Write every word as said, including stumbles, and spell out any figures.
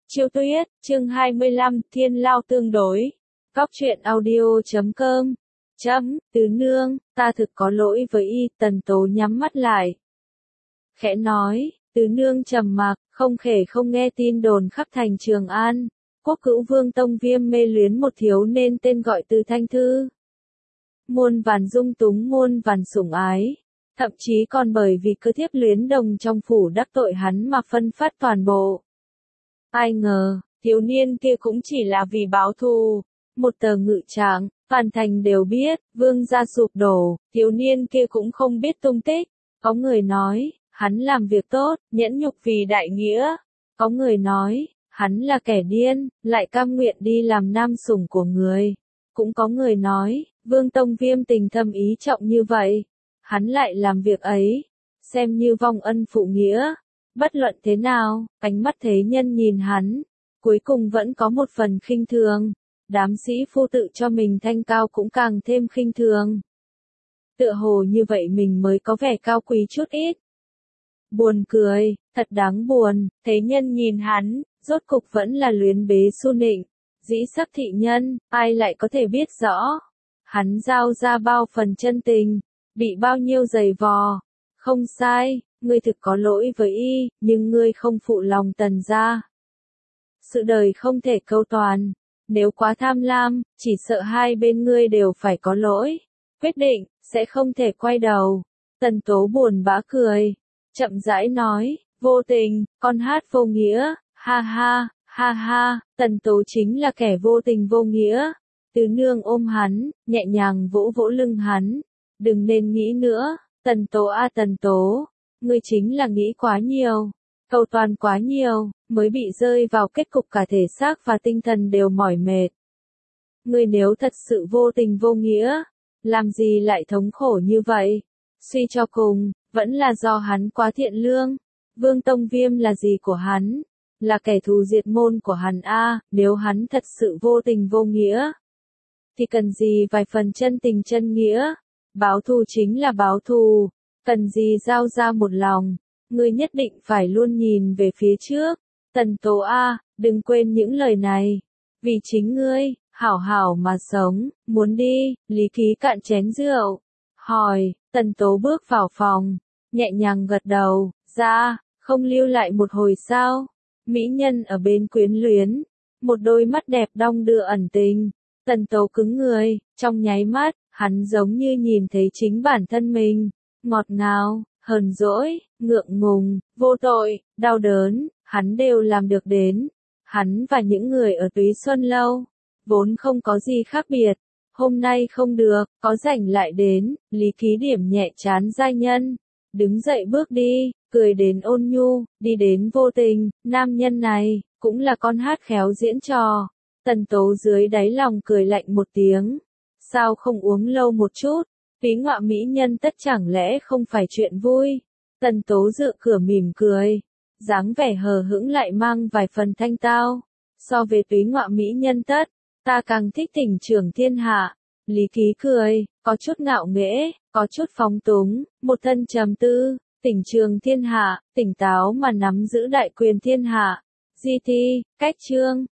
Chiêu Tuyết, chương hai mươi lăm, Thiên Lao tương đối. Cóc truyện audio chấm com. Chấm, tứ nương, ta thực có lỗi với y, Tần Tố nhắm mắt lại. Khẽ nói, tứ nương trầm mặc, không thể không nghe tin đồn khắp thành Trường An. Quốc cữu vương Tông Viêm mê luyến một thiếu nên tên gọi Từ Thanh Thư. Muôn vàn dung túng muôn vàn sủng ái. Thậm chí còn bởi vì cơ thiếp luyến đồng trong phủ đắc tội hắn mà phân phát toàn bộ. Ai ngờ, thiếu niên kia cũng chỉ là vì báo thù. Một tờ ngự trạng, toàn thành đều biết, vương gia sụp đổ, thiếu niên kia cũng không biết tung tích. Có người nói, hắn làm việc tốt, nhẫn nhục vì đại nghĩa. Có người nói, hắn là kẻ điên, lại cam nguyện đi làm nam sủng của người. Cũng có người nói, vương Tông Viêm tình thâm ý trọng như vậy. Hắn lại làm việc ấy, xem như vong ân phụ nghĩa. Bất luận thế nào, ánh mắt thế nhân nhìn hắn, cuối cùng vẫn có một phần khinh thường. Đám sĩ phu tự cho mình thanh cao cũng càng thêm khinh thường. Tựa hồ như vậy mình mới có vẻ cao quý chút ít. Buồn cười, thật đáng buồn, thế nhân nhìn hắn, rốt cục vẫn là luyến bế su nịnh. Dĩ sắc thị nhân, ai lại có thể biết rõ. Hắn giao ra bao phần chân tình, bị bao nhiêu giày vò. Không sai, ngươi thực có lỗi với y, nhưng ngươi không phụ lòng Tần gia. Sự đời không thể câu toàn, nếu quá tham lam, chỉ sợ hai bên ngươi đều phải có lỗi. Quyết định, sẽ không thể quay đầu. Tần Tố buồn bã cười, chậm rãi nói, vô tình, con hát vô nghĩa, ha ha, ha ha, Tần Tố chính là kẻ vô tình vô nghĩa. Tứ nương ôm hắn, nhẹ nhàng vỗ vỗ lưng hắn, đừng nên nghĩ nữa, Tần Tố a à, Tần Tố. Ngươi chính là nghĩ quá nhiều, cầu toàn quá nhiều, mới bị rơi vào kết cục cả thể xác và tinh thần đều mỏi mệt. Ngươi nếu thật sự vô tình vô nghĩa, làm gì lại thống khổ như vậy? Suy cho cùng, vẫn là do hắn quá thiện lương. Vương Tông Viêm là gì của hắn? Là kẻ thù diệt môn của hắn a, à, nếu hắn thật sự vô tình vô nghĩa, thì cần gì vài phần chân tình chân nghĩa? Báo thù chính là báo thù. Cần gì giao ra một lòng, ngươi nhất định phải luôn nhìn về phía trước. Tần Tố a, đừng quên những lời này. Vì chính ngươi, hảo hảo mà sống, muốn đi, Lý Ký cạn chén rượu. Hỏi, Tần Tố bước vào phòng, nhẹ nhàng gật đầu, ra, không lưu lại một hồi sao. Mỹ nhân ở bên quyến luyến, một đôi mắt đẹp đong đưa ẩn tình. Tần Tố cứng người, trong nháy mắt, hắn giống như nhìn thấy chính bản thân mình. Ngọt ngào, hờn dỗi, ngượng ngùng, vô tội, đau đớn, hắn đều làm được đến. Hắn và những người ở Túy Xuân Lâu, vốn không có gì khác biệt. Hôm nay không được, có rảnh lại đến, Lý Ký điểm nhẹ trán giai nhân. Đứng dậy bước đi, cười đến ôn nhu, đi đến vô tình, nam nhân này, cũng là con hát khéo diễn trò. Tần Tố dưới đáy lòng cười lạnh một tiếng. Sao không uống lâu một chút? Túy ngọa mỹ nhân tất chẳng lẽ không phải chuyện vui. Tần Tố dựa cửa mỉm cười, dáng vẻ hờ hững lại mang vài phần thanh tao. So về túy ngọa mỹ nhân tất, ta càng thích Tỉnh Trưởng Thiên Hạ. Lý Ký cười, có chút ngạo nghễ, có chút phóng túng, một thân trầm tư. Tỉnh Trường Thiên Hạ, tỉnh táo mà nắm giữ đại quyền thiên hạ. Di thi, cách chương,